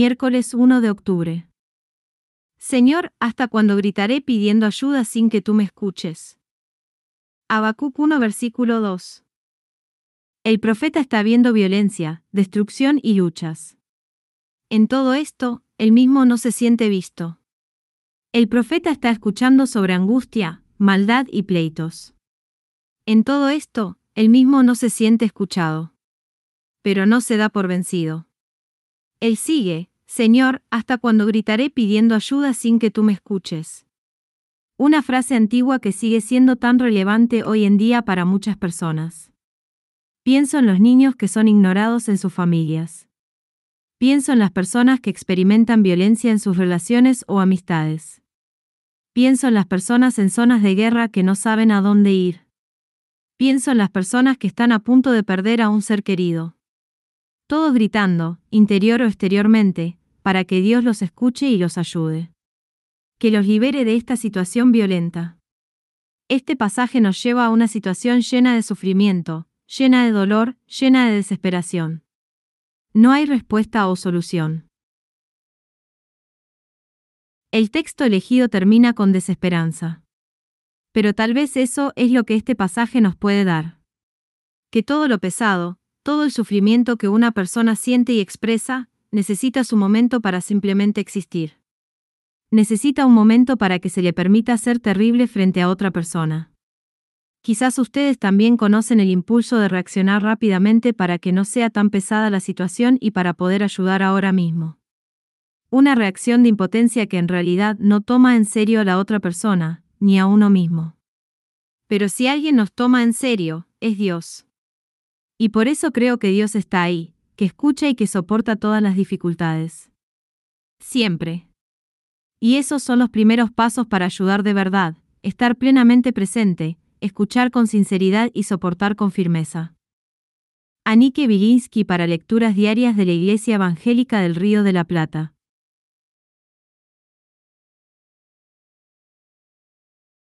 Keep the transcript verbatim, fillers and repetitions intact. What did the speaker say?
Miércoles uno de octubre. Señor, ¿hasta cuándo gritaré pidiendo ayuda sin que tú me escuches? Habacuc uno versículo dos. El profeta está viendo violencia, destrucción y luchas. En todo esto, él mismo no se siente visto. El profeta está escuchando sobre angustia, maldad y pleitos. En todo esto, él mismo no se siente escuchado. Pero no se da por vencido. Él sigue: Señor, ¿hasta cuándo gritaré pidiendo ayuda sin que tú me escuches? Una frase antigua que sigue siendo tan relevante hoy en día para muchas personas. Pienso en los niños que son ignorados en sus familias. Pienso en las personas que experimentan violencia en sus relaciones o amistades. Pienso en las personas en zonas de guerra que no saben a dónde ir. Pienso en las personas que están a punto de perder a un ser querido. Todos gritando, interior o exteriormente, para que Dios los escuche y los ayude. Que los libere de esta situación violenta. Este pasaje nos lleva a una situación llena de sufrimiento, llena de dolor, llena de desesperación. No hay respuesta o solución. El texto elegido termina con desesperanza. Pero tal vez eso es lo que este pasaje nos puede dar. Que todo lo pesado, todo el sufrimiento que una persona siente y expresa, necesita su momento para simplemente existir. Necesita un momento para que se le permita ser terrible frente a otra persona. Quizás ustedes también conocen el impulso de reaccionar rápidamente para que no sea tan pesada la situación y para poder ayudar ahora mismo. Una reacción de impotencia que en realidad no toma en serio a la otra persona, ni a uno mismo. Pero si alguien nos toma en serio, es Dios. Y por eso creo que Dios está ahí, que escucha y que soporta todas las dificultades. Siempre. Y esos son los primeros pasos para ayudar de verdad: estar plenamente presente, escuchar con sinceridad y soportar con firmeza. Anike Bilinsky para Lecturas Diarias de la Iglesia Evangélica del Río de la Plata.